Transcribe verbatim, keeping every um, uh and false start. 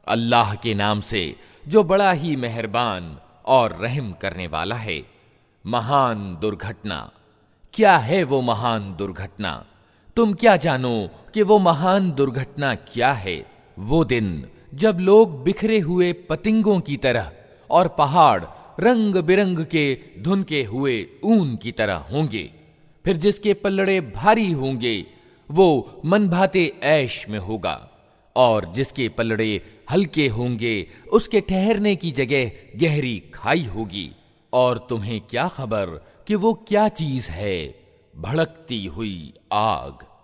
अल्लाह के नाम से जो बड़ा ही मेहरबान और रहम करने वाला है। महान दुर्घटना, क्या है वो महान दुर्घटना? तुम क्या जानो कि वो महान दुर्घटना क्या है? वो दिन जब लोग बिखरे हुए पतिंगों की तरह और पहाड़ रंग बिरंग के धुनके हुए ऊन की तरह होंगे। फिर जिसके पल्लड़े भारी होंगे वो मनभाते ऐश में होगा, और जिसके पल्लड़े हल्के होंगे उसके ठहरने की जगह गहरी खाई होगी। और तुम्हें क्या खबर कि वो क्या चीज है? भड़कती हुई आग।